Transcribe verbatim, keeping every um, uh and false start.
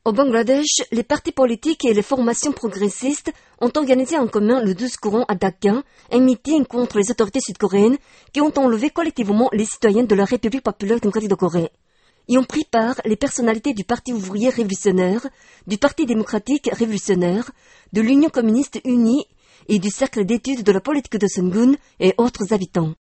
Au Bangladesh, les partis politiques et les formations progressistes ont organisé en commun le douze courant à Dhaka un meeting contre les autorités sud-coréennes qui ont enlevé collectivement les citoyens de la République populaire démocratique de Corée. Y ont pris part les personnalités du Parti ouvrier révolutionnaire, du Parti démocratique révolutionnaire, de l'Union communiste unie et du Cercle d'études de la politique de Sungun et autres habitants.